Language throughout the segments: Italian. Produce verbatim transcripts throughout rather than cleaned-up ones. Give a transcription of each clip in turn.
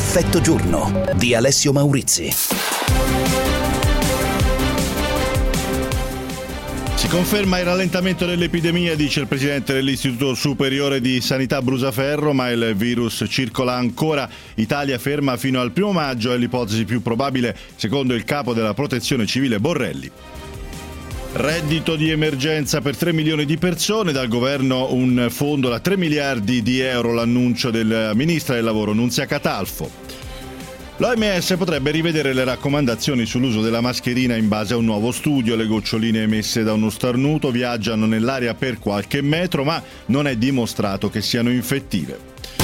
Effetto giorno di Alessio Maurizi. Si conferma il rallentamento dell'epidemia, dice il presidente dell'Istituto Superiore di Sanità Brusaferro, ma il virus circola ancora. Italia ferma fino al primo maggio, è l'ipotesi più probabile, secondo il capo della Protezione Civile Borrelli. Reddito di emergenza per tre milioni di persone, dal governo un fondo da tre miliardi di euro, l'annuncio del ministro del lavoro Nunzia Catalfo. L'O M S potrebbe rivedere le raccomandazioni sull'uso della mascherina in base a un nuovo studio. Le goccioline emesse da uno starnuto viaggiano nell'aria per qualche metro, ma non è dimostrato che siano infettive.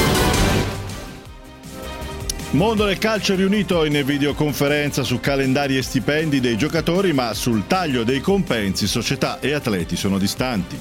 Mondo del calcio riunito in videoconferenza su calendari e stipendi dei giocatori, ma sul taglio dei compensi società e atleti sono distanti.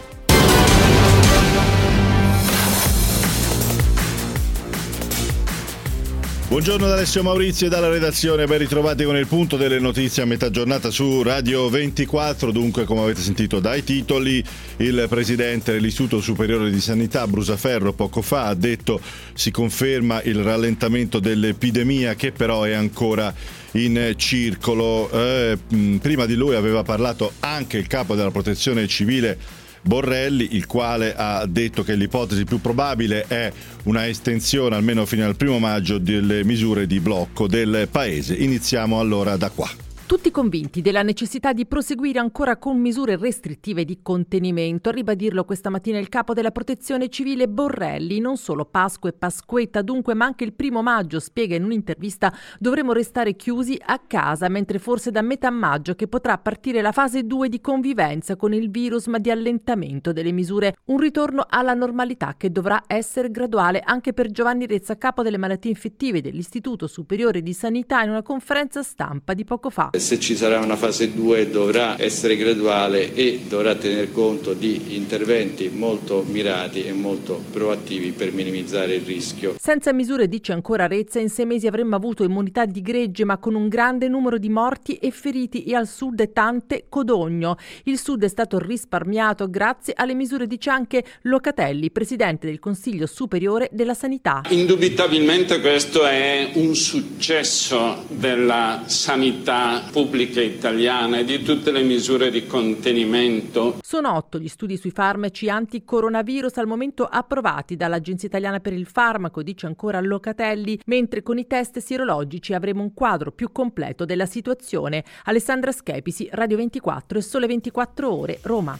Buongiorno da Alessio Maurizi e dalla redazione, ben ritrovati con il punto delle notizie a metà giornata su Radio ventiquattro. Dunque, come avete sentito dai titoli, il presidente dell'Istituto Superiore di Sanità Brusaferro poco fa ha detto si conferma il rallentamento dell'epidemia, che però è ancora in circolo. Eh, prima di lui aveva parlato anche il capo della Protezione Civile Borrelli, il quale ha detto che l'ipotesi più probabile è una estensione almeno fino al primo maggio delle misure di blocco del paese. Iniziamo allora da qua. Tutti convinti della necessità di proseguire ancora con misure restrittive di contenimento. A ribadirlo questa mattina il capo della Protezione Civile Borrelli. Non solo Pasqua e Pasquetta dunque, ma anche il primo maggio, spiega in un'intervista, dovremo restare chiusi a casa, mentre forse da metà maggio che potrà partire la fase due di convivenza con il virus, ma di allentamento delle misure. Un ritorno alla normalità che dovrà essere graduale anche per Giovanni Rezza, capo delle malattie infettive dell'Istituto Superiore di Sanità, in una conferenza stampa di poco fa. Se ci sarà una fase due dovrà essere graduale e dovrà tener conto di interventi molto mirati e molto proattivi per minimizzare il rischio. Senza misure, dice ancora Rezza, in sei mesi avremmo avuto immunità di gregge, ma con un grande numero di morti e feriti, e al sud tante codogno. Il sud è stato risparmiato grazie alle misure, dice anche Locatelli, presidente del Consiglio Superiore della Sanità. Indubitabilmente questo è un successo della sanità pubblica italiana e di tutte le misure di contenimento. Sono otto gli studi sui farmaci anti-coronavirus al momento approvati dall'Agenzia Italiana per il Farmaco, dice ancora Locatelli, mentre con i test sierologici avremo un quadro più completo della situazione. Alessandra Schepisi, Radio ventiquattro e Sole ventiquattro Ore, Roma.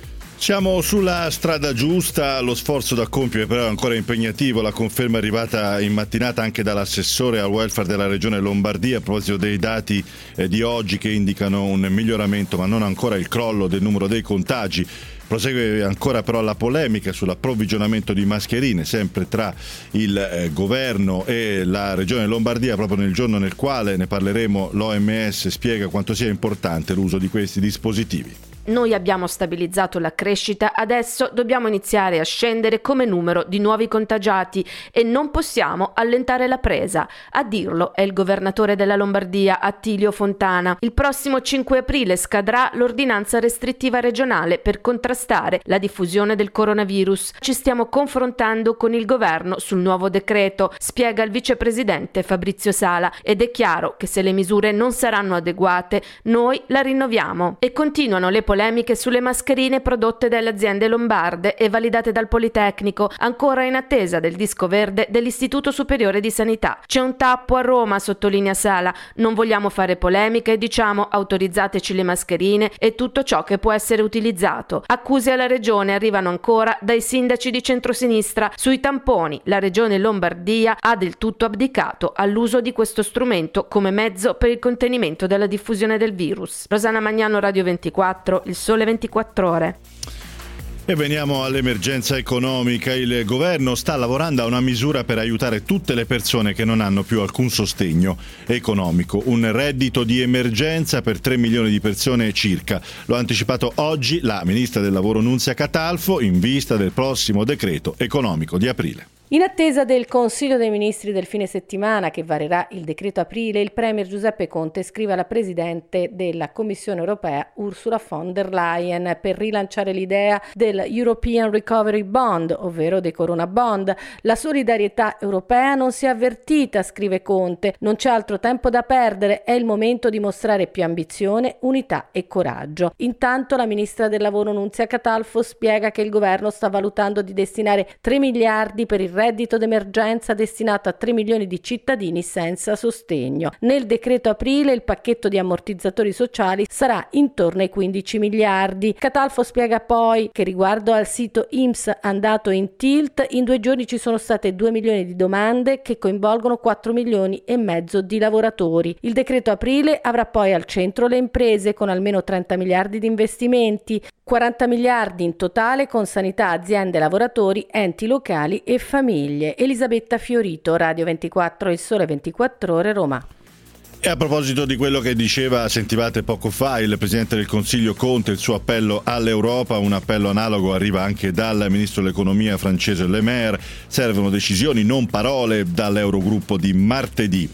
Siamo sulla strada giusta, lo sforzo da compiere però è ancora impegnativo. La conferma è arrivata in mattinata anche dall'assessore al welfare della regione Lombardia a proposito dei dati eh, di oggi, che indicano un miglioramento ma non ancora il crollo del numero dei contagi. Prosegue ancora però la polemica sull'approvvigionamento di mascherine, sempre tra il eh, governo e la regione Lombardia. Proprio nel giorno nel quale ne parleremo, l'O M S spiega quanto sia importante l'uso di questi dispositivi. Noi abbiamo stabilizzato la crescita, adesso dobbiamo iniziare a scendere come numero di nuovi contagiati e non possiamo allentare la presa. A dirlo è il governatore della Lombardia, Attilio Fontana. Il prossimo cinque aprile scadrà l'ordinanza restrittiva regionale per contrastare la diffusione del coronavirus. Ci stiamo confrontando con il governo sul nuovo decreto, spiega il vicepresidente Fabrizio Sala, ed è chiaro che se le misure non saranno adeguate, noi la rinnoviamo. E continuano le polemiche polemiche sulle mascherine prodotte dalle aziende lombarde e validate dal Politecnico, ancora in attesa del disco verde dell'Istituto Superiore di Sanità. C'è un tappo a Roma, sottolinea Sala. Non vogliamo fare polemiche, diciamo autorizzateci le mascherine e tutto ciò che può essere utilizzato. Accuse alla regione arrivano ancora dai sindaci di centrosinistra. Sui tamponi la regione Lombardia ha del tutto abdicato all'uso di questo strumento come mezzo per il contenimento della diffusione del virus. Rosanna Magnano, Radio ventiquattro, Il Sole ventiquattro Ore. E veniamo all'emergenza economica. Il governo sta lavorando a una misura per aiutare tutte le persone che non hanno più alcun sostegno economico. Un reddito di emergenza per tre milioni di persone circa. Lo ha anticipato oggi la ministra del lavoro Nunzia Catalfo in vista del prossimo decreto economico di aprile. In attesa del Consiglio dei Ministri del fine settimana che varerà il decreto aprile, il Premier Giuseppe Conte scrive alla Presidente della Commissione europea Ursula von der Leyen per rilanciare l'idea del European Recovery Bond, ovvero dei Corona Bond. La solidarietà europea non si è avvertita, scrive Conte, non c'è altro tempo da perdere, è il momento di mostrare più ambizione, unità e coraggio. Intanto la Ministra del Lavoro Nunzia Catalfo spiega che il governo sta valutando di destinare tre miliardi per il reddito d'emergenza destinato a tre milioni di cittadini senza sostegno. Nel decreto aprile il pacchetto di ammortizzatori sociali sarà intorno ai quindici miliardi. Catalfo spiega poi che riguardo al sito I N P S andato in tilt, in due giorni ci sono state due milioni di domande che coinvolgono quattro milioni e mezzo di lavoratori. Il decreto aprile avrà poi al centro le imprese con almeno trenta miliardi di investimenti, quaranta miliardi in totale con sanità, aziende, lavoratori, enti locali e famiglie. Elisabetta Fiorito, Radio ventiquattro, Il Sole ventiquattro Ore, Roma. E a proposito di quello che diceva, sentivate poco fa, il Presidente del Consiglio Conte, il suo appello all'Europa, un appello analogo arriva anche dal Ministro dell'Economia francese Le Maire. Servono decisioni, non parole, dall'Eurogruppo di martedì.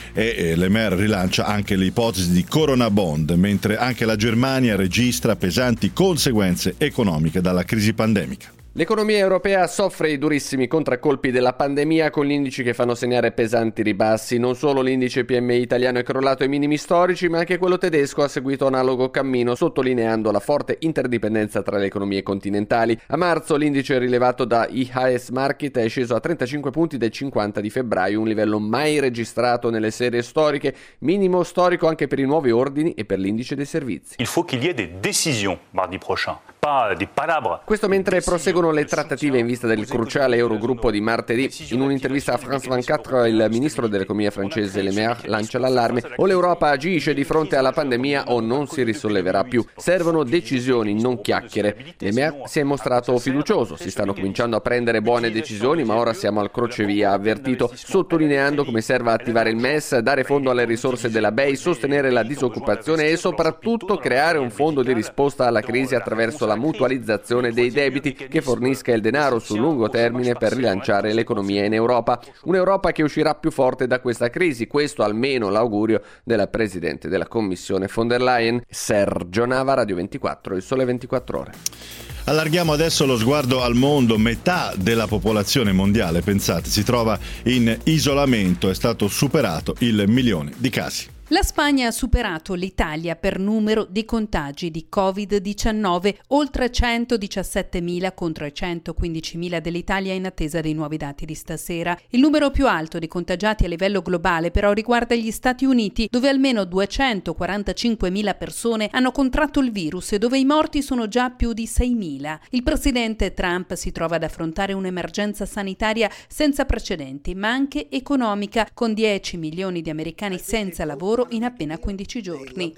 E Le Maire rilancia anche l'ipotesi di Corona Bond, mentre anche la Germania registra pesanti conseguenze economiche dalla crisi pandemica. L'economia europea soffre i durissimi contraccolpi della pandemia con gli indici che fanno segnare pesanti ribassi. Non solo l'indice P M I italiano è crollato ai minimi storici, ma anche quello tedesco ha seguito analogo cammino, sottolineando la forte interdipendenza tra le economie continentali. A marzo l'indice rilevato da I H S Markit è sceso a trentacinque punti dai cinquanta di febbraio, un livello mai registrato nelle serie storiche, minimo storico anche per i nuovi ordini e per l'indice dei servizi. Il faut qu'il y ait des décisions mardi prochain, pas des palabres. Questo mentre proseguono le trattative in vista del cruciale Eurogruppo di martedì. In un'intervista a France ventiquattro il ministro dell'economia francese Le Maire lancia l'allarme: o l'Europa agisce di fronte alla pandemia o non si risolleverà più. Servono decisioni, non chiacchiere. Le Maire si è mostrato fiducioso, si stanno cominciando a prendere buone decisioni, ma ora siamo al crocevia, ha avvertito, sottolineando come serva attivare il M E S, dare fondo alle risorse della B E I, sostenere la disoccupazione e soprattutto creare un fondo di risposta alla crisi attraverso la mutualizzazione dei debiti che fornisca il denaro sul lungo termine per rilanciare l'economia in Europa. Un'Europa che uscirà più forte da questa crisi, questo almeno l'augurio della Presidente della Commissione von der Leyen. Sergio Nava, Radio ventiquattro, Il Sole ventiquattro Ore. Allarghiamo adesso lo sguardo al mondo. Metà della popolazione mondiale, pensate, si trova in isolamento, è stato superato il milione di casi. La Spagna ha superato l'Italia per numero di contagi di covid diciannove, oltre centodiciassettemila contro i centoquindicimila dell'Italia in attesa dei nuovi dati di stasera. Il numero più alto di contagiati a livello globale però riguarda gli Stati Uniti, dove almeno duecentoquarantacinquemila persone hanno contratto il virus e dove i morti sono già più di seimila. Il presidente Trump si trova ad affrontare un'emergenza sanitaria senza precedenti, ma anche economica, con dieci milioni di americani senza lavoro in appena quindici giorni.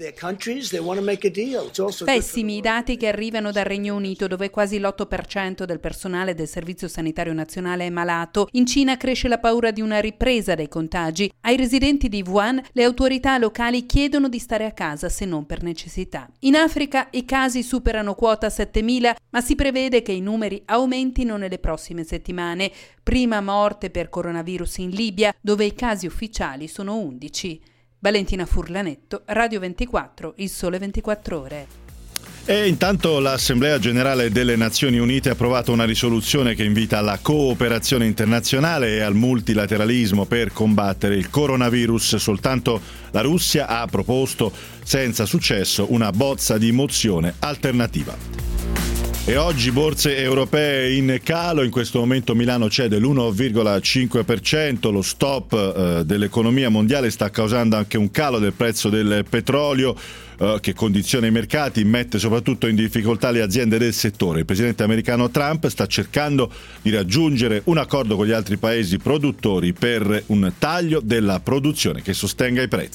Pessimi i dati che arrivano dal Regno Unito, dove quasi l'otto per cento del personale del Servizio Sanitario Nazionale è malato. In Cina cresce la paura di una ripresa dei contagi. Ai residenti di Wuhan le autorità locali chiedono di stare a casa se non per necessità. In Africa i casi superano quota settemila, ma si prevede che i numeri aumentino nelle prossime settimane. Prima morte per coronavirus in Libia, dove i casi ufficiali sono undici. Valentina Furlanetto, Radio ventiquattro, Il Sole ventiquattro Ore. E intanto l'Assemblea Generale delle Nazioni Unite ha approvato una risoluzione che invita alla cooperazione internazionale e al multilateralismo per combattere il coronavirus. Soltanto la Russia ha proposto, senza successo, una bozza di mozione alternativa. E oggi borse europee in calo, in questo momento Milano cede l'uno virgola cinque per cento, lo stop eh, dell'economia mondiale sta causando anche un calo del prezzo del petrolio eh, che condiziona i mercati, mette soprattutto in difficoltà le aziende del settore. Il presidente americano Trump sta cercando di raggiungere un accordo con gli altri paesi produttori per un taglio della produzione che sostenga i prezzi.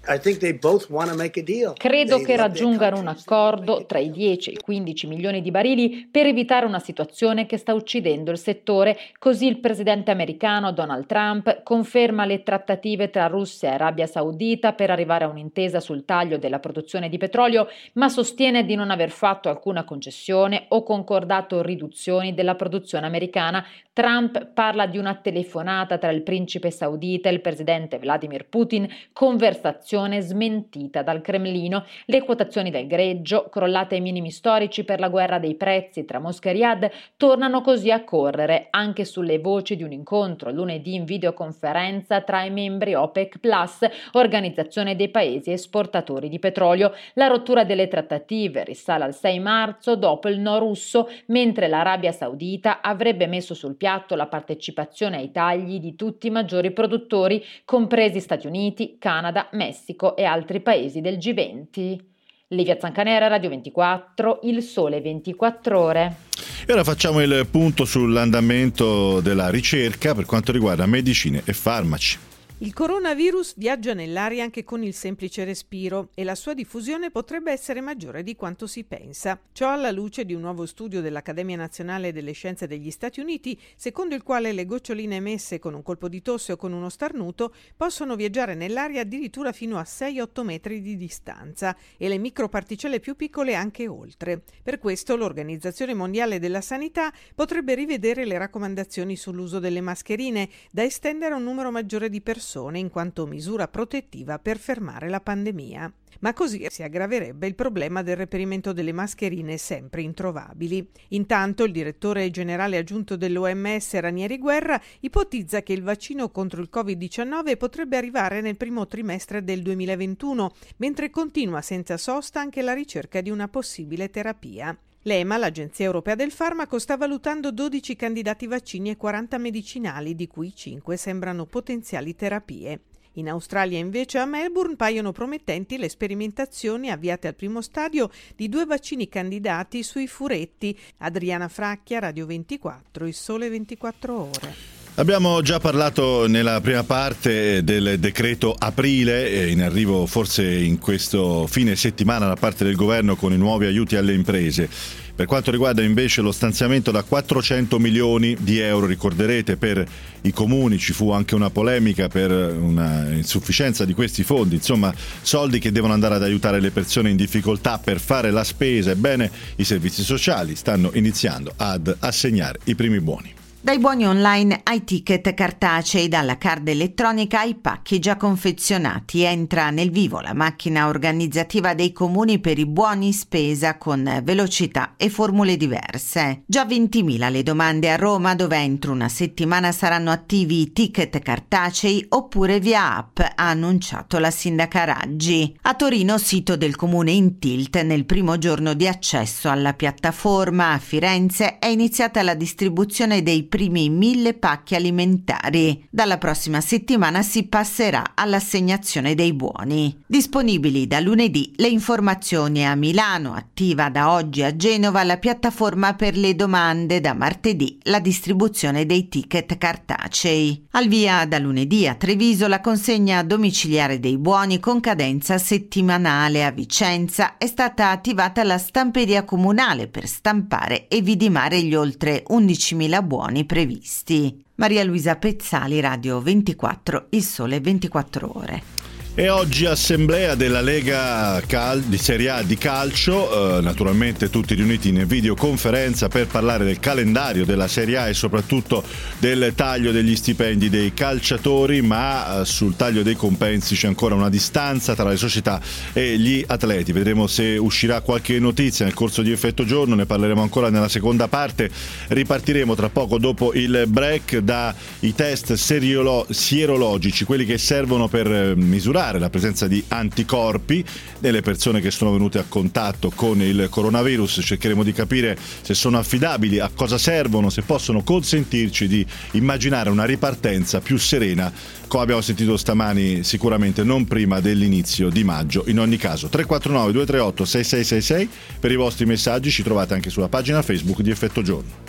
Credo che raggiungano un accordo tra i dieci e i quindici milioni di barili per evitare una situazione che sta uccidendo il settore. Così il presidente americano Donald Trump conferma le trattative tra Russia e Arabia Saudita per arrivare a un'intesa sul taglio della produzione di petrolio, ma sostiene di non aver fatto alcuna concessione o concordato riduzioni della produzione americana. Trump parla di una telefonata tra il principe saudita e il presidente Vladimir Putin, conversazione smentita dal Cremlino. Le quotazioni del greggio, crollate ai minimi storici per la guerra dei prezzi tra Mosca e Riyadh, tornano così a correre anche sulle voci di un incontro lunedì in videoconferenza tra i membri OPEC Plus, organizzazione dei paesi esportatori di petrolio. La rottura delle trattative risale al sei marzo dopo il no russo, mentre l'Arabia Saudita avrebbe messo sul piatto la partecipazione ai tagli di tutti i maggiori produttori, compresi Stati Uniti, Canada, Messico e altri paesi del G venti. Livia Zancanera, Radio ventiquattro, Il Sole ventiquattro Ore. E ora facciamo il punto sull'andamento della ricerca per quanto riguarda medicine e farmaci. Il coronavirus viaggia nell'aria anche con il semplice respiro e la sua diffusione potrebbe essere maggiore di quanto si pensa. Ciò alla luce di un nuovo studio dell'Accademia Nazionale delle Scienze degli Stati Uniti, secondo il quale le goccioline emesse con un colpo di tosse o con uno starnuto possono viaggiare nell'aria addirittura fino a sei otto metri di distanza e le microparticelle più piccole anche oltre. Per questo l'Organizzazione Mondiale della Sanità potrebbe rivedere le raccomandazioni sull'uso delle mascherine, da estendere a un numero maggiore di persone in quanto misura protettiva per fermare la pandemia. Ma così si aggraverebbe il problema del reperimento delle mascherine sempre introvabili. Intanto il direttore generale aggiunto dell'O M S Ranieri Guerra ipotizza che il vaccino contro il covid diciannove potrebbe arrivare nel primo trimestre del duemilaventuno, mentre continua senza sosta anche la ricerca di una possibile terapia. L'E M A, l'Agenzia Europea del Farmaco, sta valutando dodici candidati vaccini e quaranta medicinali, di cui cinque sembrano potenziali terapie. In Australia invece a Melbourne paiono promettenti le sperimentazioni avviate al primo stadio di due vaccini candidati sui furetti. Adriana Fracchia, Radio ventiquattro, Il Sole ventiquattro Ore. Abbiamo già parlato nella prima parte del decreto aprile, in arrivo forse in questo fine settimana da parte del governo con i nuovi aiuti alle imprese. Per quanto riguarda invece lo stanziamento da quattrocento milioni di euro, ricorderete per i comuni ci fu anche una polemica per una insufficienza di questi fondi, insomma soldi che devono andare ad aiutare le persone in difficoltà per fare la spesa. Ebbene, i servizi sociali stanno iniziando ad assegnare i primi buoni. Dai buoni online ai ticket cartacei, dalla card elettronica ai pacchi già confezionati, entra nel vivo la macchina organizzativa dei comuni per i buoni spesa con velocità e formule diverse. Già ventimila le domande a Roma, dove entro una settimana saranno attivi i ticket cartacei oppure via app, ha annunciato la sindaca Raggi. A Torino, sito del comune in tilt nel primo giorno di accesso alla piattaforma. A Firenze è iniziata la distribuzione dei primi mille pacchi alimentari. Dalla prossima settimana si passerà all'assegnazione dei buoni. Disponibili da lunedì le informazioni a Milano, attiva da oggi a Genova la piattaforma per le domande, da martedì la distribuzione dei ticket cartacei. Al via da lunedì a Treviso la consegna domiciliare dei buoni con cadenza settimanale. A Vicenza è stata attivata la stamperia comunale per stampare e vidimare gli oltre undicimila buoni previsti. Maria Luisa Pezzali, Radio ventiquattro, Il Sole ventiquattro Ore. E oggi assemblea della Lega Cal- di Serie A di calcio, eh, naturalmente tutti riuniti in videoconferenza per parlare del calendario della Serie A e soprattutto del taglio degli stipendi dei calciatori, ma eh, sul taglio dei compensi c'è ancora una distanza tra le società e gli atleti. Vedremo se uscirà qualche notizia nel corso di Effetto Giorno, ne parleremo ancora nella seconda parte. Ripartiremo tra poco dopo il break dai test seriolo- sierologici, quelli che servono per eh, misurare la presenza di anticorpi nelle persone che sono venute a contatto con il coronavirus. Cercheremo di capire se sono affidabili, a cosa servono, se possono consentirci di immaginare una ripartenza più serena, come abbiamo sentito stamani, sicuramente non prima dell'inizio di maggio. In ogni caso tre quattro nove due tre otto sei sei sei sei per i vostri messaggi, ci trovate anche sulla pagina Facebook di Effetto Giorno.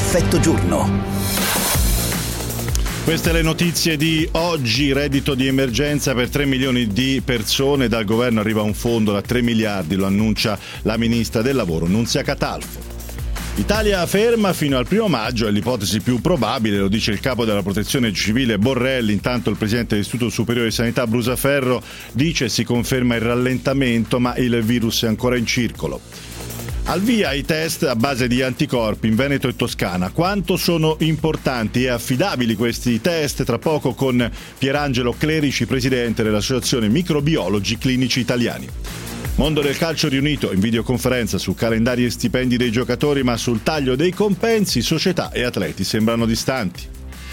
Effetto giorno. Queste le notizie di oggi. Reddito di emergenza per tre milioni di persone. Dal governo arriva un fondo da tre miliardi, lo annuncia la ministra del lavoro Nunzia Catalfo. Italia ferma fino al primo maggio, è l'ipotesi più probabile, lo dice il capo della protezione civile Borrelli. Intanto il presidente dell'Istituto Superiore di Sanità Brusaferro dice si conferma il rallentamento, ma il virus è ancora in circolo. Al via i test a base di anticorpi in Veneto e Toscana. Quanto sono importanti e affidabili questi test? Tra poco con Pierangelo Clerici, presidente dell'Associazione Microbiologi Clinici Italiani. Mondo del calcio riunito in videoconferenza su calendari e stipendi dei giocatori, ma sul taglio dei compensi società e atleti sembrano distanti.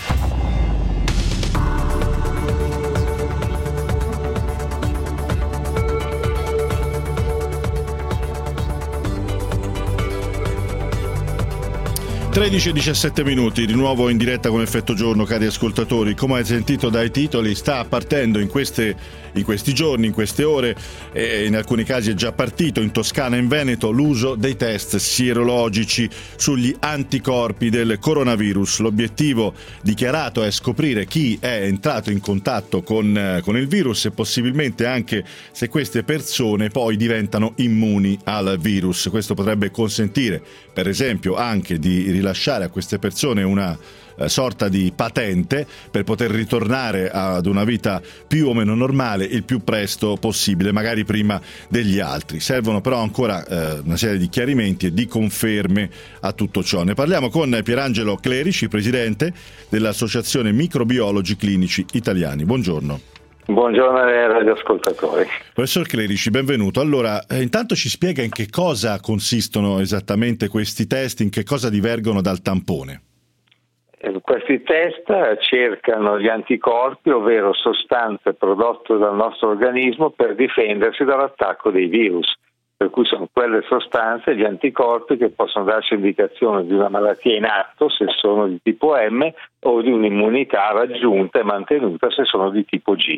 tredici e diciassette minuti, di nuovo in diretta con Effetto Giorno, cari ascoltatori. Come avete sentito dai titoli, sta partendo in, queste, in questi giorni, in queste ore, e in alcuni casi è già partito in Toscana e in Veneto l'uso dei test sierologici sugli anticorpi del coronavirus. L'obiettivo dichiarato è scoprire chi è entrato in contatto con, con il virus e possibilmente anche se queste persone poi diventano immuni al virus. Questo potrebbe consentire, per esempio, anche di rilasciare a queste persone una eh, sorta di patente per poter ritornare ad una vita più o meno normale il più presto possibile, magari prima degli altri. Servono però ancora eh, una serie di chiarimenti e di conferme a tutto ciò. Ne parliamo con Pierangelo Clerici, presidente dell'Associazione Microbiologi Clinici Italiani. Buongiorno. Buongiorno ai radioascoltatori. Professor Clerici, benvenuto. Allora, eh, intanto ci spiega in che cosa consistono esattamente questi test, in che cosa divergono dal tampone. Eh, questi test cercano gli anticorpi, ovvero sostanze prodotte dal nostro organismo per difendersi dall'attacco dei virus, per cui sono quelle sostanze, gli anticorpi, che possono darci indicazione di una malattia in atto se sono di tipo M o di un'immunità raggiunta e mantenuta se sono di tipo G.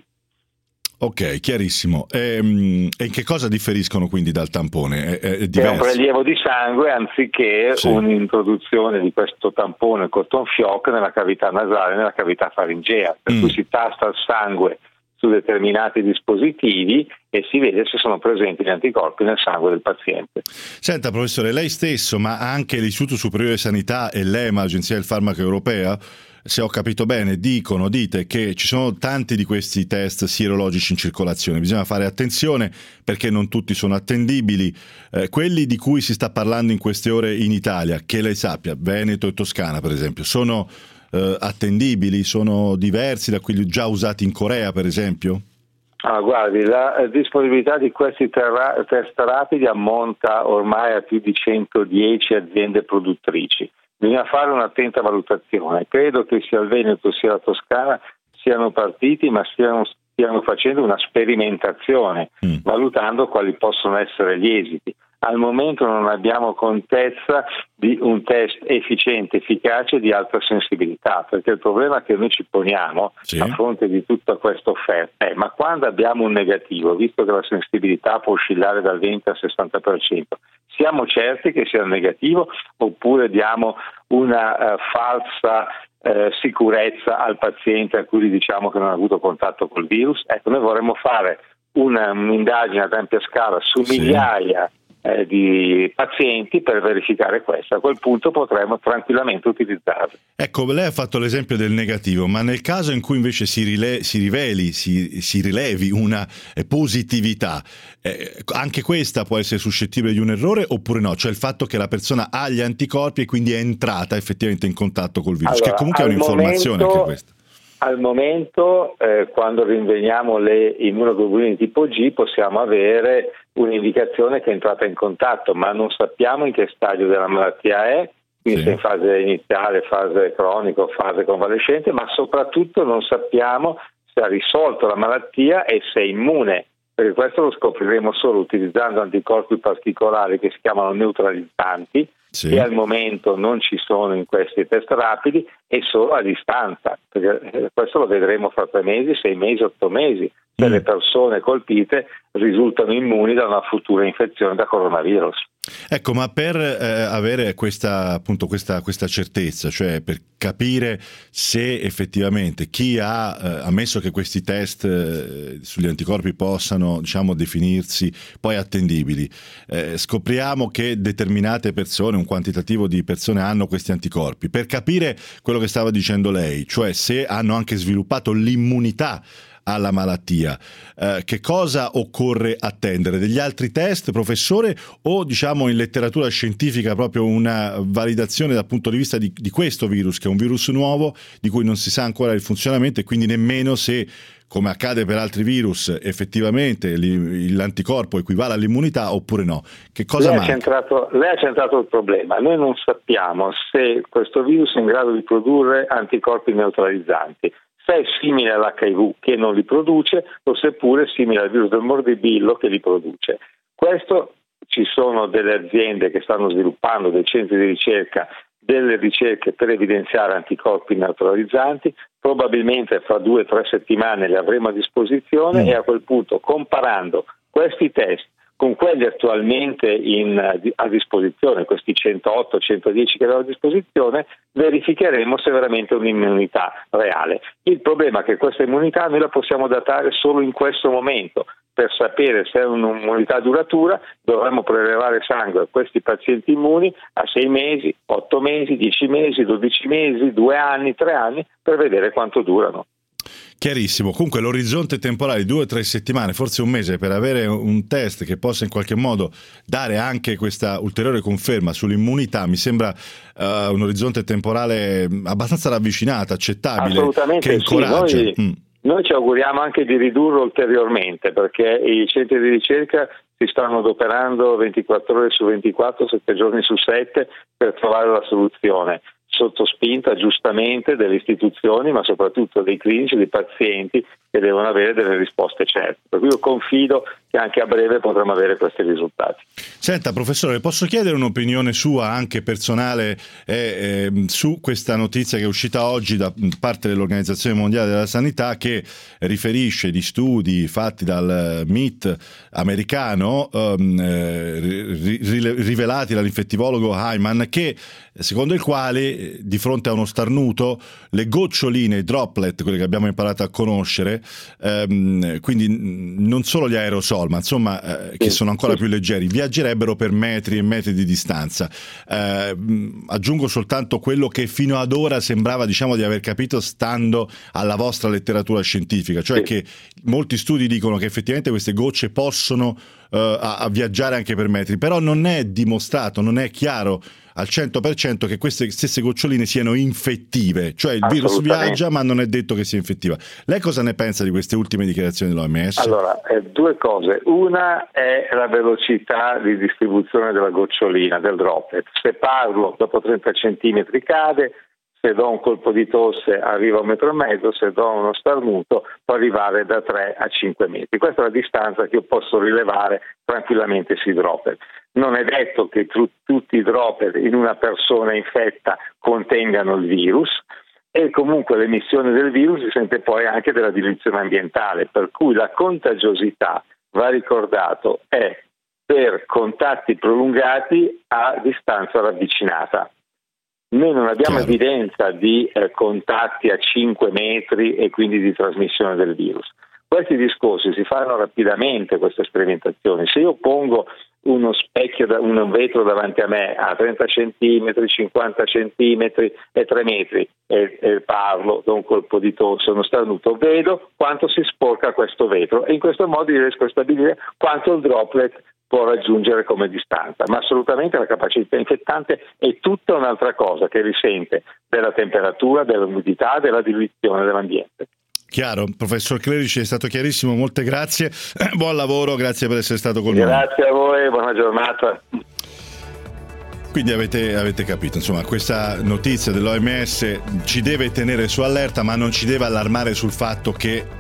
Ok, chiarissimo. E, e in che cosa differiscono quindi dal tampone? È, è, è, è un prelievo di sangue anziché sì. un'introduzione di questo tampone cotton fioc nella cavità nasale, nella cavità faringea, per mm. cui si tasta il sangue su determinati dispositivi e si vede se sono presenti gli anticorpi nel sangue del paziente. Senta professore, lei stesso, ma anche l'Istituto Superiore di Sanità e l'E M A, Agenzia del Farmaco Europea, se ho capito bene, dicono, dite che ci sono tanti di questi test sierologici in circolazione. Bisogna fare attenzione perché non tutti sono attendibili. Eh, quelli di cui si sta parlando in queste ore in Italia, che lei sappia, Veneto e Toscana per esempio, sono eh, attendibili, sono diversi da quelli già usati in Corea per esempio? Ah, guardi, la eh, disponibilità di questi terra- test rapidi ammonta ormai a più di centodieci aziende produttrici. Bisogna fare un'attenta valutazione. Credo che sia il Veneto sia la Toscana siano partiti, ma stiano, stiano facendo una sperimentazione, mm. valutando quali possono essere gli esiti. Al momento non abbiamo contezza di un test efficiente, efficace, di alta sensibilità, perché il problema che noi ci poniamo sì. a fronte di tutta questa offerta è: ma quando abbiamo un negativo, visto che la sensibilità può oscillare dal venti al sessanta per cento, siamo certi che sia negativo oppure diamo una uh, falsa uh, sicurezza al paziente a cui gli diciamo che non ha avuto contatto col virus? Ecco, noi vorremmo fare una, un'indagine ad ampia scala su sì. migliaia eh, di pazienti per verificare questo. A quel punto potremo tranquillamente utilizzarli. Ecco, lei ha fatto l'esempio del negativo, ma nel caso in cui invece si, rile- si riveli, si, si rilevi una eh, positività, eh, anche questa può essere suscettibile di un errore oppure no? Cioè il fatto che la persona ha gli anticorpi e quindi è entrata effettivamente in contatto col virus, allora, che comunque è un'informazione momento... anche questa. Al momento, eh, quando rinveniamo le immunoglobuline tipo G, possiamo avere un'indicazione che è entrata in contatto, ma non sappiamo in che stadio della malattia è, quindi sì. se in fase iniziale, fase cronica o fase convalescente, ma soprattutto non sappiamo se ha risolto la malattia e se è immune, perché questo lo scopriremo solo utilizzando anticorpi particolari che si chiamano neutralizzanti, sì. che al momento non ci sono in questi test rapidi e solo a distanza, perché questo lo vedremo fra tre mesi, sei mesi, otto mesi, se mm. le persone colpite risultano immuni da una futura infezione da coronavirus. Ecco, ma per eh, avere questa, appunto, questa, questa certezza, cioè per capire se effettivamente chi ha eh, ammesso che questi test eh, sugli anticorpi possano, diciamo, definirsi poi attendibili, eh, scopriamo che determinate persone, un quantitativo di persone hanno questi anticorpi, per capire quello che stava dicendo lei, cioè se hanno anche sviluppato l'immunità alla malattia, eh, che cosa occorre attendere? Degli altri test, professore, o diciamo in letteratura scientifica proprio una validazione dal punto di vista di, di questo virus, che è un virus nuovo di cui non si sa ancora il funzionamento e quindi nemmeno se, come accade per altri virus, effettivamente l'anticorpo equivale all'immunità oppure no? Che cosa lei manca? Ha centrato, lei ha centrato il problema. Noi non sappiamo se questo virus è in grado di produrre anticorpi neutralizzanti, se è simile all'H I V che non li produce o seppure è simile al virus del morbillo che li produce. Questo, ci sono delle aziende che stanno sviluppando, dei centri di ricerca, delle ricerche per evidenziare anticorpi neutralizzanti, probabilmente fra due o tre settimane li avremo a disposizione mm. e a quel punto, comparando questi test con quelli attualmente in, a disposizione, questi centootto centodieci che abbiamo a disposizione, verificheremo se veramente è un'immunità reale. Il problema è che questa immunità noi la possiamo datare solo in questo momento. Per sapere se è un'immunità duratura dovremmo prelevare sangue a questi pazienti immuni a sei mesi, otto mesi, dieci mesi, dodici mesi, due anni, tre anni, per vedere quanto durano. Chiarissimo. Comunque l'orizzonte temporale di due o tre settimane, forse un mese, per avere un test che possa in qualche modo dare anche questa ulteriore conferma sull'immunità mi sembra uh, un orizzonte temporale abbastanza ravvicinato, accettabile, assolutamente, che incoraggia. Sì, noi, mm. noi ci auguriamo anche di ridurlo ulteriormente, perché i centri di ricerca si stanno adoperando ventiquattro ore su ventiquattro, sette giorni su sette per trovare la soluzione, sotto spinta giustamente delle istituzioni, ma soprattutto dei clinici, dei pazienti che devono avere delle risposte certe. Per cui io confido che anche a breve potremo avere questi risultati. Senta, professore, posso chiedere un'opinione sua anche personale eh, eh, su questa notizia che è uscita oggi da parte dell'Organizzazione Mondiale della Sanità, che riferisce di studi fatti dal M I T americano ehm, eh, ri- rivelati dall'infettivologo Hyman, che secondo il quale di fronte a uno starnuto le goccioline, i droplet, quelle che abbiamo imparato a conoscere, ehm, quindi non solo gli aerosol, ma insomma eh, che sono ancora più leggeri, viaggerebbero per metri e metri di distanza. Eh, aggiungo soltanto quello che fino ad ora sembrava, diciamo, di aver capito stando alla vostra letteratura scientifica, cioè sì. che molti studi dicono che effettivamente queste gocce possono uh, a, a viaggiare anche per metri, però non è dimostrato, non è chiaro al cento per cento che queste stesse goccioline siano infettive, cioè il virus viaggia ma non è detto che sia infettiva. Lei cosa ne pensa di queste ultime dichiarazioni dell'O M S? Allora, eh, due cose. Una è la velocità di distribuzione della gocciolina, del droplet. Se parlo dopo trenta centimetri cade, se do un colpo di tosse arriva a un metro e mezzo, se do uno starnuto può arrivare da tre a cinque metri. Questa è la distanza che io posso rilevare tranquillamente sui droplet. Non è detto che tr- tutti i droplet in una persona infetta contengano il virus, e comunque l'emissione del virus si sente poi anche della diluizione ambientale, per cui la contagiosità, va ricordato, è per contatti prolungati a distanza ravvicinata. Noi non abbiamo Chiaro. evidenza di eh, contatti a cinque metri e quindi di trasmissione del virus. Questi discorsi si fanno rapidamente, queste sperimentazioni. Se io pongo uno specchio, un vetro davanti a me a trenta centimetri, cinquanta centimetri e tre metri e, e parlo, do un colpo di tosse, uno starnuto, vedo quanto si sporca questo vetro e in questo modo io riesco a stabilire quanto il droplet può raggiungere come distanza, ma assolutamente la capacità infettante è tutta un'altra cosa che risente della temperatura, dell'umidità, della diluizione dell'ambiente. Chiaro, professor Clerici, è stato chiarissimo, molte grazie, buon lavoro, grazie per essere stato con noi. Grazie a voi, buona giornata. Quindi avete, avete capito, insomma, questa notizia dell'O M S ci deve tenere su allerta, ma non ci deve allarmare sul fatto che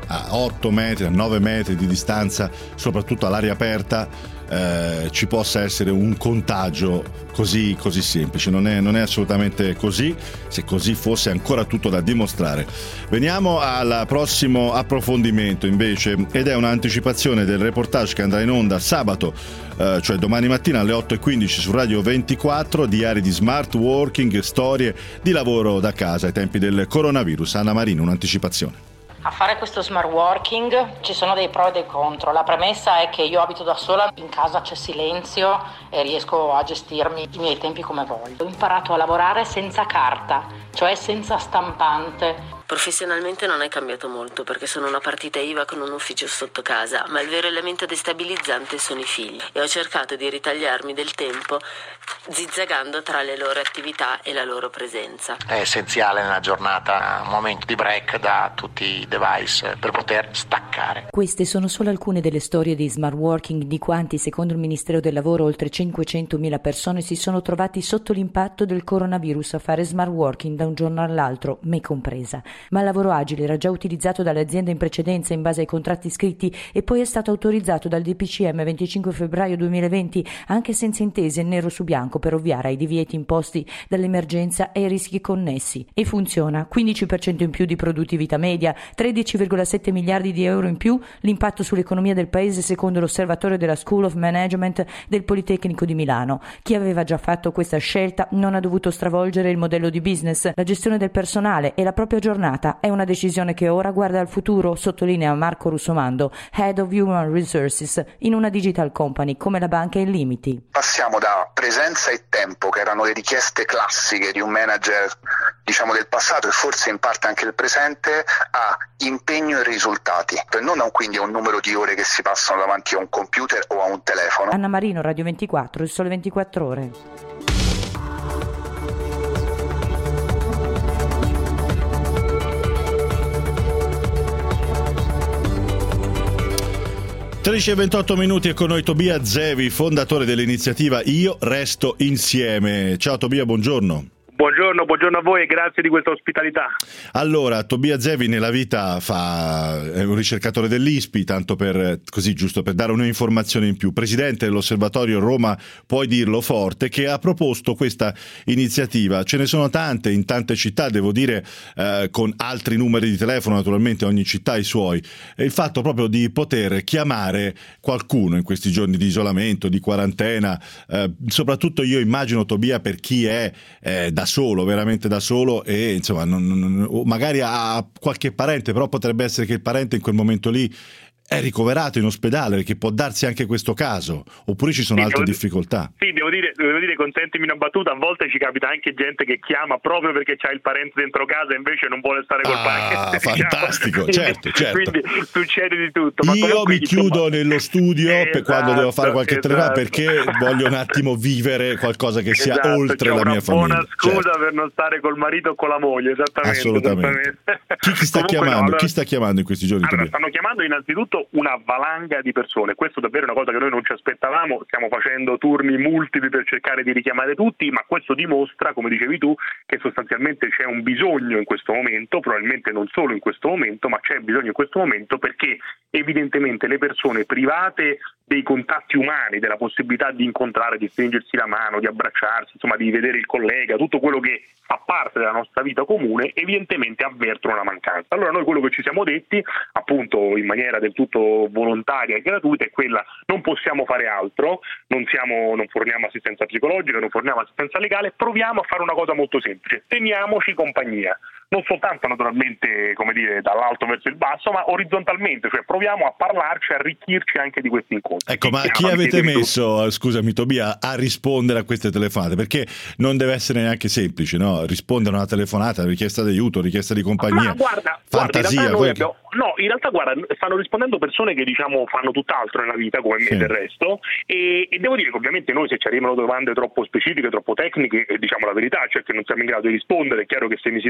a otto metri, a nove metri di distanza, soprattutto all'aria aperta, eh, ci possa essere un contagio così, così semplice. Non è, non è assolutamente così. Se così fosse, ancora tutto da dimostrare. Veniamo al prossimo approfondimento invece, ed è un'anticipazione del reportage che andrà in onda sabato, eh, cioè domani mattina alle otto e quindici su Radio ventiquattro, diari di smart working, storie di lavoro da casa ai tempi del coronavirus. Anna Marino, un'anticipazione. A fare questo smart working ci sono dei pro e dei contro. La premessa è che io abito da sola, in casa c'è silenzio e riesco a gestirmi i miei tempi come voglio. Ho imparato a lavorare senza carta, cioè senza stampante. Professionalmente non è cambiato molto perché sono una partita I V A con un ufficio sotto casa, ma il vero elemento destabilizzante sono i figli e ho cercato di ritagliarmi del tempo zizzagando tra le loro attività e la loro presenza. È essenziale nella giornata un momento di break da tutti i device per poter staccare. Queste sono solo alcune delle storie di smart working di quanti, secondo il Ministero del Lavoro, oltre cinquecentomila persone si sono trovati sotto l'impatto del coronavirus a fare smart working da un giorno all'altro, me compresa. Ma il lavoro agile era già utilizzato dalle aziende in precedenza in base ai contratti scritti e poi è stato autorizzato dal D P C M venticinque febbraio duemilaventi anche senza intese nero su bianco per ovviare ai divieti imposti dall'emergenza e ai rischi connessi. E funziona. quindici per cento in più di produttività media, tredici virgola sette miliardi di euro in più, l'impatto sull'economia del paese secondo l'osservatorio della School of Management del Politecnico di Milano. Chi aveva già fatto questa scelta non ha dovuto stravolgere il modello di business, la gestione del personale e la propria giornata. È una decisione che ora guarda al futuro, sottolinea Marco Russomando, Head of Human Resources in una digital company come la banca Illimity. Passiamo da presenza e tempo, che erano le richieste classiche di un manager, diciamo, del passato e forse in parte anche del presente, a impegno e risultati, e non a, quindi a un numero di ore che si passano davanti a un computer o a un telefono. Anna Marino, Radio ventiquattro, Il Sole ventiquattro Ore. tredici e ventotto minuti e con noi Tobia Zevi, fondatore dell'iniziativa Io Resto Insieme. Ciao Tobia, buongiorno. Buongiorno, buongiorno a voi e grazie di questa ospitalità. Allora, Tobia Zevi nella vita fa, è un ricercatore dell'I S P I, tanto per, così giusto per dare un'informazione in più, presidente dell'Osservatorio Roma Puoi Dirlo Forte, che ha proposto questa iniziativa. Ce ne sono tante in tante città, devo dire, eh, con altri numeri di telefono, naturalmente ogni città ha i suoi. E il fatto proprio di poter chiamare qualcuno in questi giorni di isolamento, di quarantena, eh, soprattutto io immagino, Tobia, per chi è eh, da solo, veramente da solo, e insomma non, non, magari ha qualche parente, però potrebbe essere che il parente in quel momento lì è ricoverato in ospedale, perché può darsi anche questo caso, oppure ci sono sì, altre devo, difficoltà. Sì, devo dire, devo dire, consentimi una battuta, a volte ci capita anche gente che chiama proprio perché c'ha il parente dentro casa e invece non vuole stare col ah, parente. Fantastico, diciamo. certo, certo. Quindi succede di tutto. Ma io mi chiudo insomma... nello studio esatto, per quando devo fare qualche esatto. telefonata, perché voglio un attimo vivere qualcosa che sia esatto, oltre la mia famiglia. Una buona scusa certo. per non stare col marito o con la moglie, esattamente. Assolutamente. esattamente. Chi, chi sta Comunque, chiamando? No, allora... Chi sta chiamando in questi giorni? Allora, stanno chiamando innanzitutto una valanga di persone, questo davvero è una cosa che noi non ci aspettavamo, stiamo facendo turni multipli per cercare di richiamare tutti, ma questo dimostra, come dicevi tu, che sostanzialmente c'è un bisogno in questo momento, probabilmente non solo in questo momento, ma c'è bisogno in questo momento perché evidentemente le persone private dei contatti umani, della possibilità di incontrare, di stringersi la mano, di abbracciarsi, insomma di vedere il collega, tutto quello che fa parte della nostra vita comune, evidentemente avvertono una mancanza. Allora noi quello che ci siamo detti, appunto in maniera del tutto volontaria e gratuita, è quella: non possiamo fare altro, non, siamo, non forniamo assistenza psicologica, non forniamo assistenza legale, proviamo a fare una cosa molto semplice: teniamoci compagnia. Non soltanto naturalmente, come dire, dall'alto verso il basso, ma orizzontalmente, cioè proviamo a parlarci, a arricchirci anche di questi incontri. Ecco, ma chi avete messo, scusami Tobia, a rispondere a queste telefonate? Perché non deve essere neanche semplice, no? Rispondere a una telefonata, richiesta d'aiuto, richiesta di compagnia, ma guarda, fantasia. Guarda, in poi... abbiamo... No, in realtà guarda, stanno rispondendo persone che diciamo fanno tutt'altro nella vita, come me sì. del resto, e, e devo dire che ovviamente noi, se ci arrivano domande troppo specifiche, troppo tecniche, diciamo la verità, cioè che non siamo in grado di rispondere. È chiaro che se mi si domanda di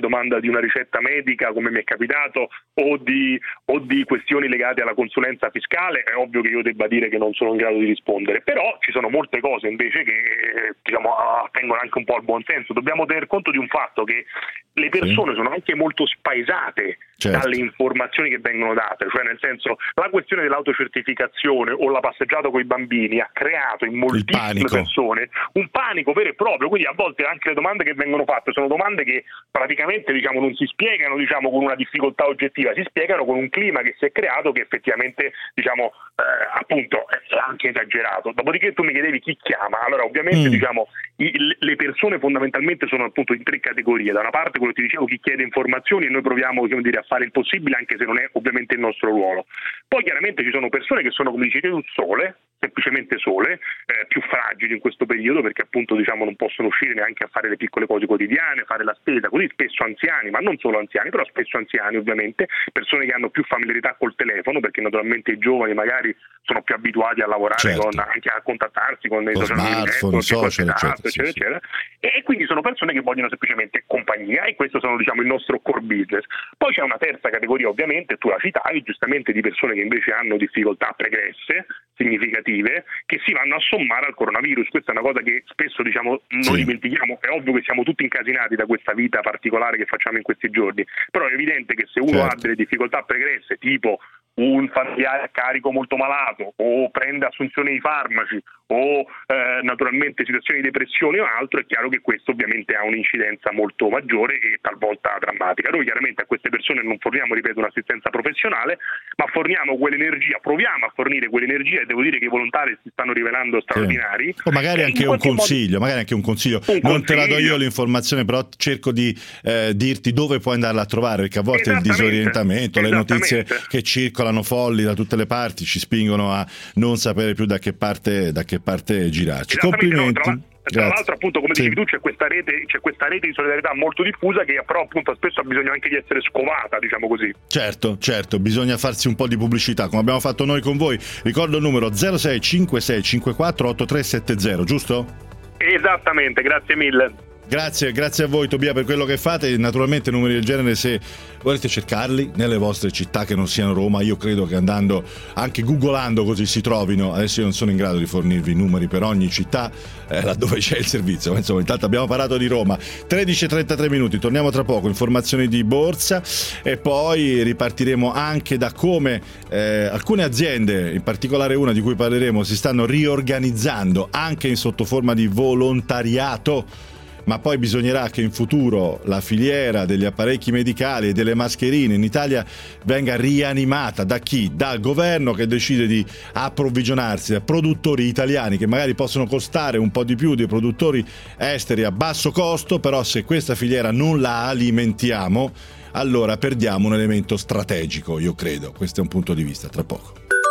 di una ricetta medica come mi è capitato o di, o di questioni legate alla consulenza fiscale, è ovvio che io debba dire che non sono in grado di rispondere, però ci sono molte cose invece che diciamo attengono anche un po' al buon senso. Dobbiamo tener conto di un fatto che le persone sì. sono anche molto spaesate certo. dalle informazioni che vengono date, cioè nel senso la questione dell'autocertificazione o la passeggiata con i bambini ha creato in moltissime persone un panico vero e proprio, quindi a volte anche le domande che vengono fatte sono domande che praticamente diciamo non si spiegano diciamo con una difficoltà oggettiva, si spiegano con un clima che si è creato che effettivamente diciamo eh, appunto è anche esagerato. Dopodiché tu mi chiedevi chi chiama, allora ovviamente mm. diciamo i, le persone fondamentalmente sono appunto in tre categorie, da una parte quello che ti dicevo chi chiede informazioni e noi proviamo come dire, a fare il possibile anche se non è ovviamente il nostro ruolo, poi chiaramente ci sono persone che sono come dicevi tu sole, semplicemente sole, eh, più fragili in questo periodo perché appunto diciamo non possono uscire neanche a fare le piccole cose quotidiane, fare la spesa, così spesso anziani, ma non solo anziani, però spesso anziani ovviamente, persone che hanno più familiarità col telefono perché naturalmente i giovani magari sono più abituati a lavorare certo. con, anche a contattarsi con i social media, social, eccetera, eccetera, sì, eccetera. Sì. E quindi sono persone che vogliono semplicemente compagnia e questo sono diciamo il nostro core business. Poi c'è una terza categoria ovviamente, tu la citavi giustamente, di persone che invece hanno difficoltà pregresse significative che si vanno a sommare al coronavirus. Questa è una cosa che spesso diciamo non sì. dimentichiamo, è ovvio che siamo tutti incasinati da questa vita particolare che facciamo in questi giorni, però è evidente che se uno certo. ha delle difficoltà pregresse tipo un familiare a carico molto malato o prende assunzione di farmaci o eh, naturalmente situazioni di depressione o altro, è chiaro che questo ovviamente ha un'incidenza molto maggiore e talvolta drammatica. Noi chiaramente a queste persone non forniamo, ripeto, un'assistenza professionale, ma forniamo quell'energia, proviamo a fornire quell'energia e devo dire che i volontari si stanno rivelando straordinari. Sì. O magari anche un consiglio, modo... magari anche un consiglio. Un non consiglio. Te la do io l'informazione, però cerco di eh, dirti dove puoi andarla a trovare, perché a volte il disorientamento, le notizie che circolano folli da tutte le parti ci spingono a non sapere più da che parte da che parte girarci. Complimenti. No, tra, tra l'altro appunto come sì. dicevi tu c'è questa rete c'è questa rete di solidarietà molto diffusa che però appunto spesso ha bisogno anche di essere scovata, diciamo così. Certo, certo, bisogna farsi un po' di pubblicità come abbiamo fatto noi con voi. Ricordo il numero zero sei cinque sei cinque quattro otto tre sette zero, giusto? Esattamente, grazie mille. Grazie, grazie a voi Tobia per quello che fate. Naturalmente numeri del genere, se volete cercarli nelle vostre città che non siano Roma, io credo che andando, anche googolando così si trovino. Adesso io non sono in grado di fornirvi numeri per ogni città eh, laddove c'è il servizio, ma insomma intanto abbiamo parlato di Roma. Tredici e trentatré minuti, torniamo tra poco, informazioni di borsa e poi ripartiremo anche da come eh, alcune aziende, in particolare una di cui parleremo, si stanno riorganizzando anche in sotto forma di volontariato. Ma poi bisognerà che in futuro la filiera degli apparecchi medicali e delle mascherine in Italia venga rianimata da chi? Dal governo, che decide di approvvigionarsi da produttori italiani che magari possono costare un po' di più dei produttori esteri a basso costo, però se questa filiera non la alimentiamo allora perdiamo un elemento strategico, io credo. Questo è un punto di vista, tra poco.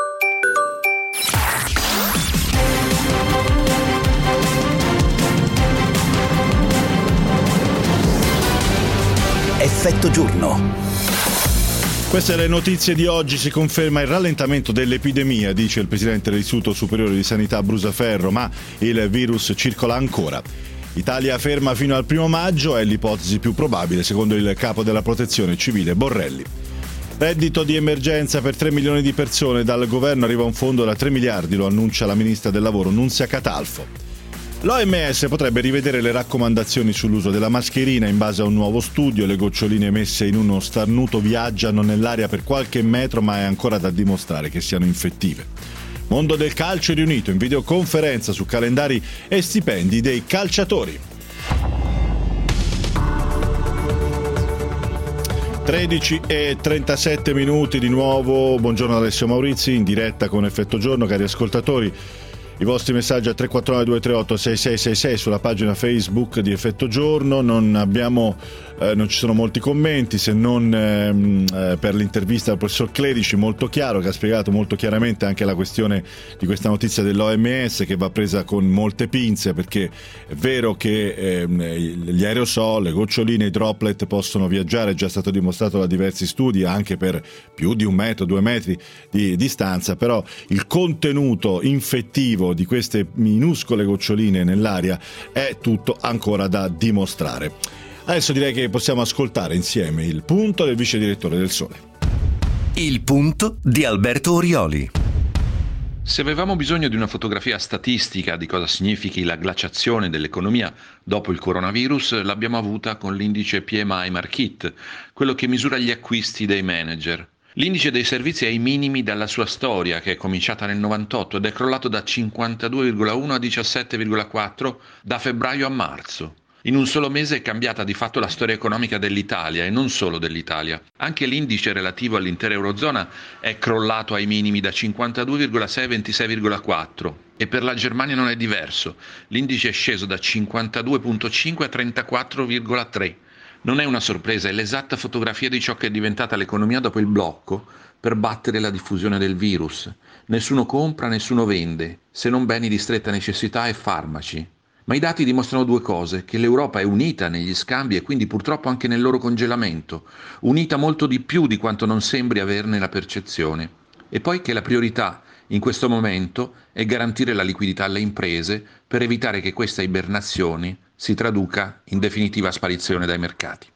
Effetto giorno. Queste le notizie di oggi. Si conferma il rallentamento dell'epidemia, dice il presidente dell'Istituto Superiore di Sanità Brusaferro, ma il virus circola ancora. Italia ferma fino al primo maggio, è l'ipotesi più probabile secondo il capo della Protezione Civile Borrelli. Reddito di emergenza per tre milioni di persone, dal governo arriva un fondo da tre miliardi, lo annuncia la ministra del lavoro Nunzia Catalfo. L'O M S potrebbe rivedere le raccomandazioni sull'uso della mascherina in base a un nuovo studio. Le goccioline emesse in uno starnuto viaggiano nell'aria per qualche metro, ma è ancora da dimostrare che siano infettive. Mondo del calcio riunito in videoconferenza su calendari e stipendi dei calciatori. tredici e trentasette minuti di nuovo. Buongiorno Alessio Maurizi in diretta con Effetto Giorno, cari ascoltatori. I vostri messaggi a tre quattro nove due tre otto sei sei sei sei sulla pagina Facebook di Effetto Giorno. Non abbiamo eh, non ci sono molti commenti, se non ehm, eh, per l'intervista al professor Clerici, molto chiaro, che ha spiegato molto chiaramente anche la questione di questa notizia dell'O M S, che va presa con molte pinze, perché è vero che ehm, gli aerosol, le goccioline, i droplet possono viaggiare, è già stato dimostrato da diversi studi, anche per più di un metro, due metri di distanza, però il contenuto infettivo di queste minuscole goccioline nell'aria è tutto ancora da dimostrare. Adesso direi che possiamo ascoltare insieme il punto del vice direttore del Sole. Il punto di Alberto Orioli. Se avevamo bisogno di una fotografia statistica di cosa significhi la glaciazione dell'economia dopo il coronavirus, l'abbiamo avuta con l'indice P M I Markit, quello che misura gli acquisti dei manager. L'indice dei servizi è ai minimi dalla sua storia, che è cominciata nel novantotto ed è crollato da cinquantadue virgola uno a diciassette virgola quattro da febbraio a marzo. In un solo mese è cambiata di fatto la storia economica dell'Italia e non solo dell'Italia. Anche l'indice relativo all'intera Eurozona è crollato ai minimi da cinquantadue virgola sei a ventisei virgola quattro e per la Germania non è diverso. L'indice è sceso da cinquantadue virgola cinque a trentaquattro virgola tre. Non è una sorpresa, è l'esatta fotografia di ciò che è diventata l'economia dopo il blocco per battere la diffusione del virus. Nessuno compra, nessuno vende, se non beni di stretta necessità e farmaci. Ma i dati dimostrano due cose: che l'Europa è unita negli scambi e quindi purtroppo anche nel loro congelamento, unita molto di più di quanto non sembri averne la percezione, e poi che la priorità in questo momento è garantire la liquidità alle imprese per evitare che questa ibernazione si traduca in definitiva sparizione dai mercati.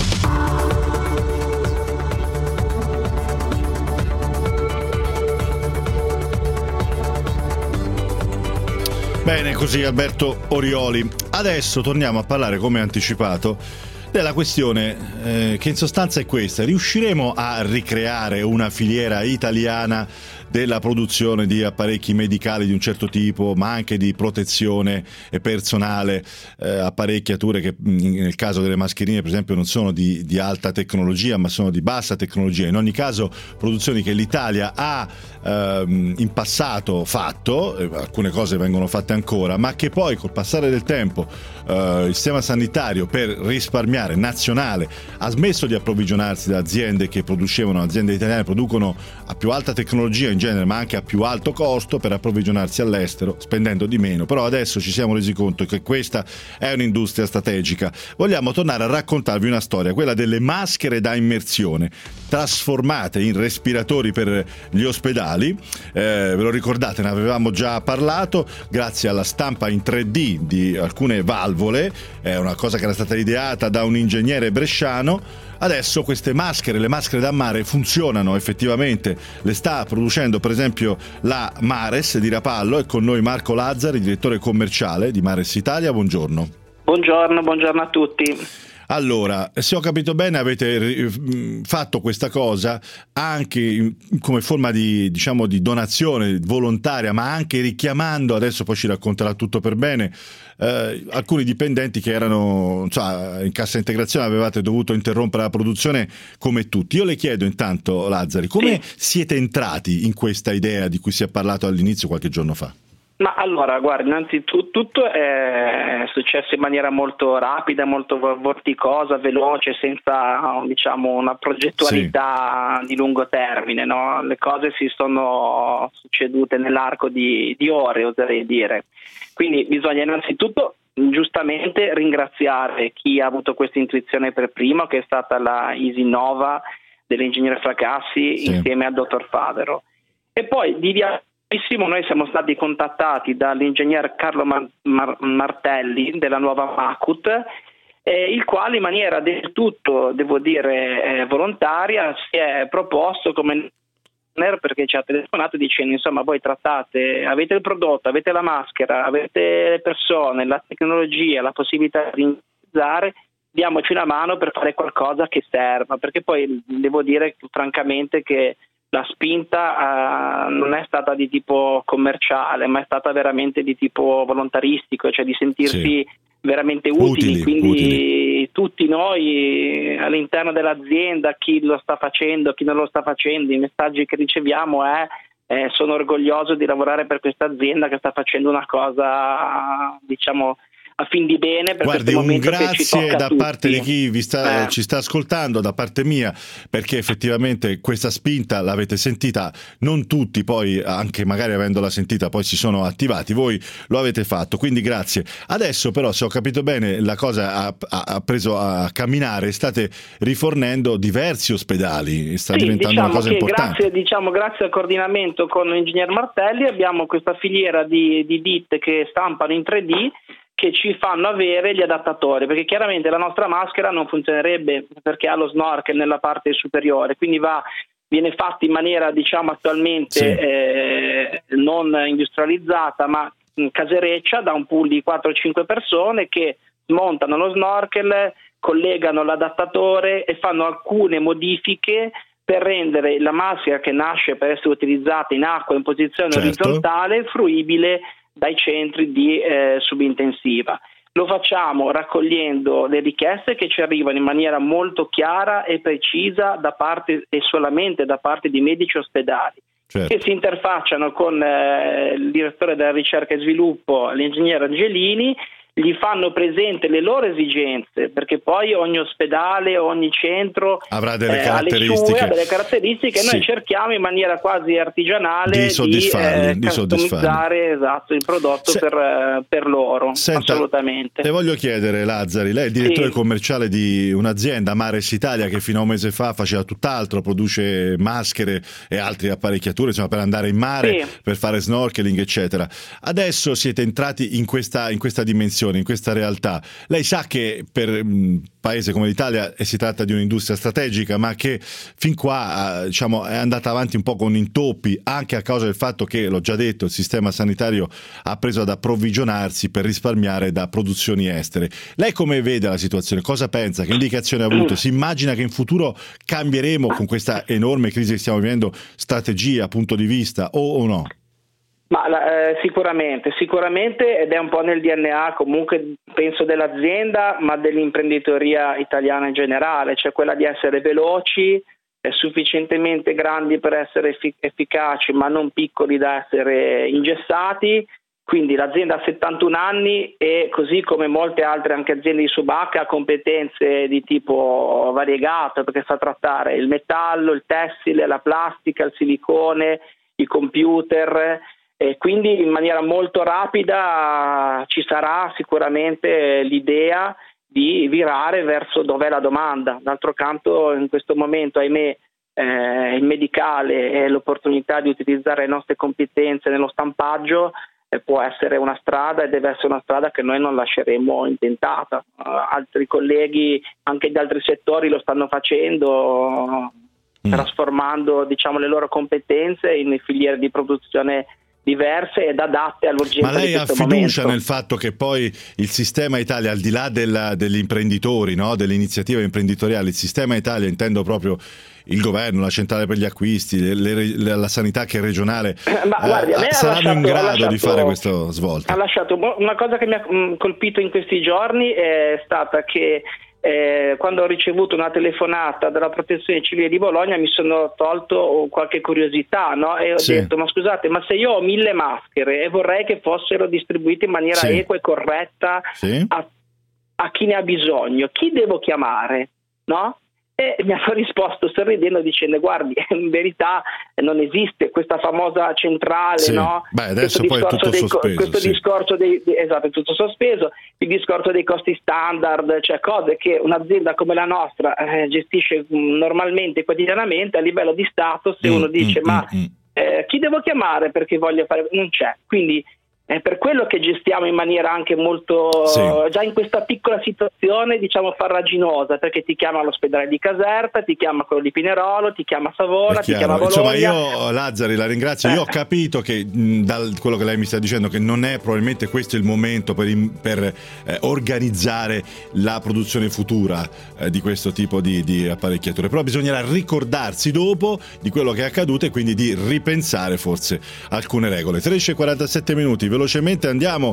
Bene, così Alberto Orioli. Adesso torniamo a parlare, come anticipato, della questione eh, che in sostanza è questa: riusciremo a ricreare una filiera italiana della produzione di apparecchi medicali di un certo tipo, ma anche di protezione personale, eh, apparecchiature che nel caso delle mascherine per esempio non sono di, di alta tecnologia ma sono di bassa tecnologia. In ogni caso produzioni che l'Italia ha ehm, in passato fatto, eh, alcune cose vengono fatte ancora, ma che poi col passare del tempo eh, il sistema sanitario, per risparmiare, nazionale, ha smesso di approvvigionarsi da aziende che producevano, aziende italiane producono a più alta tecnologia in genere, ma anche a più alto costo, per approvvigionarsi all'estero spendendo di meno. Però adesso ci siamo resi conto che questa è un'industria strategica. Vogliamo tornare a raccontarvi una storia, quella delle maschere da immersione trasformate in respiratori per gli ospedali. Eh, ve lo ricordate, ne avevamo già parlato, grazie alla stampa in tre D di alcune valvole. È una cosa che era stata ideata da un ingegnere bresciano. Adesso queste maschere, le maschere da mare, funzionano effettivamente, le sta producendo per esempio la Mares di Rapallo. È con noi Marco Lazzari, direttore commerciale di Mares Italia. Buongiorno. Buongiorno, buongiorno a tutti. Allora, se ho capito bene, avete fatto questa cosa anche come forma di, diciamo, di donazione volontaria, ma anche richiamando, adesso poi ci racconterà tutto per bene, eh, alcuni dipendenti che erano, cioè, in cassa integrazione, avevate dovuto interrompere la produzione come tutti. Io le chiedo intanto, Lazzari, come sì. siete entrati in questa idea di cui si è parlato all'inizio qualche giorno fa? Ma allora, guarda, innanzitutto è successo in maniera molto rapida, molto vorticosa, veloce, senza, diciamo, una progettualità sì. di lungo termine, no? Le cose si sono succedute nell'arco di, di ore, oserei dire. Quindi bisogna innanzitutto giustamente ringraziare chi ha avuto questa intuizione per primo, che è stata la Easy Nova dell'ingegnere Fracassi sì. insieme al dottor Favero. E poi di via noi siamo stati contattati dall'ingegner Carlo Mar- Mar- Martelli della nuova Macut, eh, il quale in maniera del tutto, devo dire, eh, volontaria si è proposto come perché ci ha telefonato dicendo: insomma, voi trattate, avete il prodotto, avete la maschera, avete le persone, la tecnologia, la possibilità di iniziare, diamoci una mano per fare qualcosa che serva, perché poi devo dire francamente che la spinta uh, non è stata di tipo commerciale, ma è stata veramente di tipo volontaristico, cioè di sentirsi sì. veramente utili, utili quindi utili. Tutti noi all'interno dell'azienda, chi lo sta facendo, chi non lo sta facendo, i messaggi che riceviamo è eh, sono orgoglioso di lavorare per questa azienda che sta facendo una cosa, diciamo, a fin di bene per Guardi, questo un momento che ci grazie tocca da a tutti. parte di chi vi sta, eh. ci sta ascoltando, da parte mia, perché effettivamente questa spinta l'avete sentita, non tutti poi, anche magari avendola sentita, poi si sono attivati, voi lo avete fatto, quindi grazie. Adesso però, se ho capito bene, la cosa ha, ha preso a camminare, state rifornendo diversi ospedali, sta sì, diventando diciamo una cosa che importante. Grazie, diciamo, grazie al coordinamento con l'ingegner Martelli abbiamo questa filiera di, di ditte che stampano in tre D, che ci fanno avere gli adattatori, perché chiaramente la nostra maschera non funzionerebbe perché ha lo snorkel nella parte superiore, quindi va, viene fatta in maniera diciamo attualmente sì. eh, non industrializzata ma casereccia da un pool di quattro cinque persone che smontano lo snorkel, collegano l'adattatore e fanno alcune modifiche per rendere la maschera, che nasce per essere utilizzata in acqua in posizione certo. orizzontale, fruibile dai centri di eh, subintensiva. Lo facciamo raccogliendo le richieste che ci arrivano in maniera molto chiara e precisa da parte e solamente da parte di medici ospedali, certo. che si interfacciano con eh, il direttore della ricerca e sviluppo, l'ingegnere Angelini, gli fanno presente le loro esigenze, perché poi ogni ospedale, ogni centro avrà delle eh, caratteristiche, ha delle caratteristiche sì. noi cerchiamo in maniera quasi artigianale di soddisfarli, di, di eh, customizzare esatto, il prodotto Se... per, per loro. Senta, assolutamente. Le voglio chiedere, Lazzari, lei è il direttore sì. commerciale di un'azienda, Mares Italia, che fino a un mese fa faceva tutt'altro, produce maschere e altre apparecchiature insomma, per andare in mare, sì. per fare snorkeling eccetera. Adesso siete entrati in questa, in questa dimensione, in questa realtà. Lei sa che per un paese come l'Italia si tratta di un'industria strategica, ma che fin qua diciamo, è andata avanti un po' con intoppi, anche a causa del fatto che, l'ho già detto, il sistema sanitario ha preso ad approvvigionarsi per risparmiare da produzioni estere. Lei come vede la situazione? Cosa pensa? Che indicazione ha avuto? Si immagina che in futuro cambieremo con questa enorme crisi che stiamo vivendo strategia, punto di vista o, o no? Ma eh, sicuramente, sicuramente ed è un po' nel D N A comunque penso dell'azienda ma dell'imprenditoria italiana in generale, cioè quella di essere veloci, eh, sufficientemente grandi per essere effic- efficaci ma non piccoli da essere ingessati, quindi l'azienda ha settantuno anni e così come molte altre anche aziende di subacca ha competenze di tipo variegato perché sa trattare il metallo, il tessile, la plastica, il silicone, i computer. E quindi in maniera molto rapida ci sarà sicuramente l'idea di virare verso dov'è la domanda. D'altro canto in questo momento, ahimè, eh, il medicale e l'opportunità di utilizzare le nostre competenze nello stampaggio eh, può essere una strada e deve essere una strada che noi non lasceremo intentata. Uh, altri colleghi anche di altri settori lo stanno facendo, mm. trasformando diciamo le loro competenze in filiere di produzione diverse ed adatte all'urgenza. Ma lei di ha questo fiducia momento. nel fatto che poi il sistema Italia, al di là della, degli imprenditori, no? delle iniziative imprenditoriali, il sistema Italia, intendo proprio il governo, la centrale per gli acquisti, le, le, la sanità che è regionale, Ma guardi, eh, saranno lasciato, in grado lasciato, di fare questa svolta? Ha lasciato una cosa che mi ha mh, colpito in questi giorni è stata che Eh, quando ho ricevuto una telefonata dalla Protezione Civile di Bologna mi sono tolto qualche curiosità, no? E ho sì. detto ma scusate, ma se io ho mille maschere e vorrei che fossero distribuite in maniera sì. equa e corretta sì. a, a chi ne ha bisogno, chi devo chiamare? No? E mi hanno risposto sorridendo dicendo guardi, in verità non esiste questa famosa centrale, sì. no? Beh, adesso poi è tutto dei, sospeso. Questo sì. discorso dei, esatto, è tutto sospeso, il discorso dei costi standard, cioè cose che un'azienda come la nostra eh, gestisce normalmente, quotidianamente, a livello di Stato, se mm, uno dice mm, ma mm, eh, chi devo chiamare perché voglio fare, non c'è, quindi è per quello che gestiamo in maniera anche molto, sì. già in questa piccola situazione, diciamo farraginosa, perché ti chiama l'ospedale di Caserta, ti chiama quello di Pinerolo, ti chiama Savona, ti chiama Bologna. Insomma, io, Lazzari, la ringrazio. Io ho capito che mh, da quello che lei mi sta dicendo che non è probabilmente questo il momento per, per eh, organizzare la produzione futura eh, di questo tipo di, di apparecchiature, però bisognerà ricordarsi dopo di quello che è accaduto e quindi di ripensare forse alcune regole. tredici e quarantasette minuti. Velocemente andiamo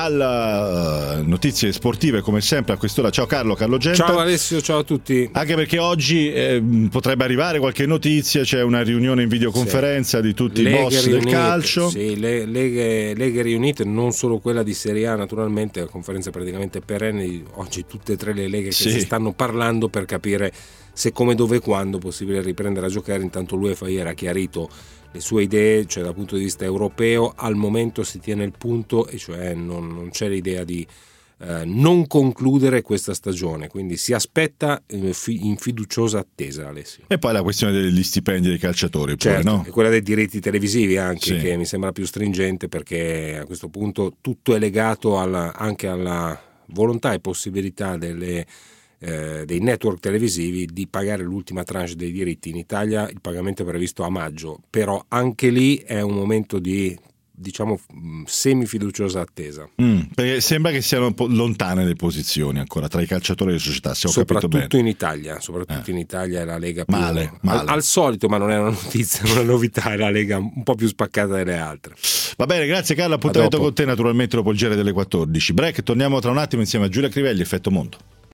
alle uh, notizie sportive come sempre a quest'ora. Ciao Carlo, Carlo Genta. Ciao Alessio, ciao a tutti. Anche perché oggi eh, potrebbe arrivare qualche notizia, c'è una riunione in videoconferenza sì. di tutti leghe i boss riunite, del calcio. Sì, le, leghe, leghe riunite, non solo quella di Serie A naturalmente, la conferenza praticamente perenne, oggi tutte e tre le leghe che sì. si stanno parlando per capire se, come, dove e quando è possibile riprendere a giocare. Intanto l'UEFA ieri ha chiarito le sue idee, cioè dal punto di vista europeo al momento si tiene il punto, e cioè non, non c'è l'idea di eh, non concludere questa stagione, quindi si aspetta eh, fi- in fiduciosa attesa, Alessio. E poi la questione degli stipendi dei calciatori, certo, pure, no? E quella dei diritti televisivi anche, sì. che mi sembra più stringente, perché a questo punto tutto è legato alla, anche alla volontà e possibilità delle, eh, dei network televisivi di pagare l'ultima tranche dei diritti. In Italia il pagamento è previsto a maggio, però anche lì è un momento di, diciamo, semifiduciosa attesa. Mm, perché sembra che siano un po' lontane le posizioni ancora tra i calciatori e le società, se ho soprattutto capito bene. in Italia, soprattutto eh. in Italia è la Lega più male, male. Al, al solito, ma non è una notizia, una novità, è la Lega un po' più spaccata delle altre. Va bene, grazie Carlo, appuntamento con te naturalmente dopo il giro delle quattordici. Break, torniamo tra un attimo insieme a Giulia Crivelli, Effetto Mondo.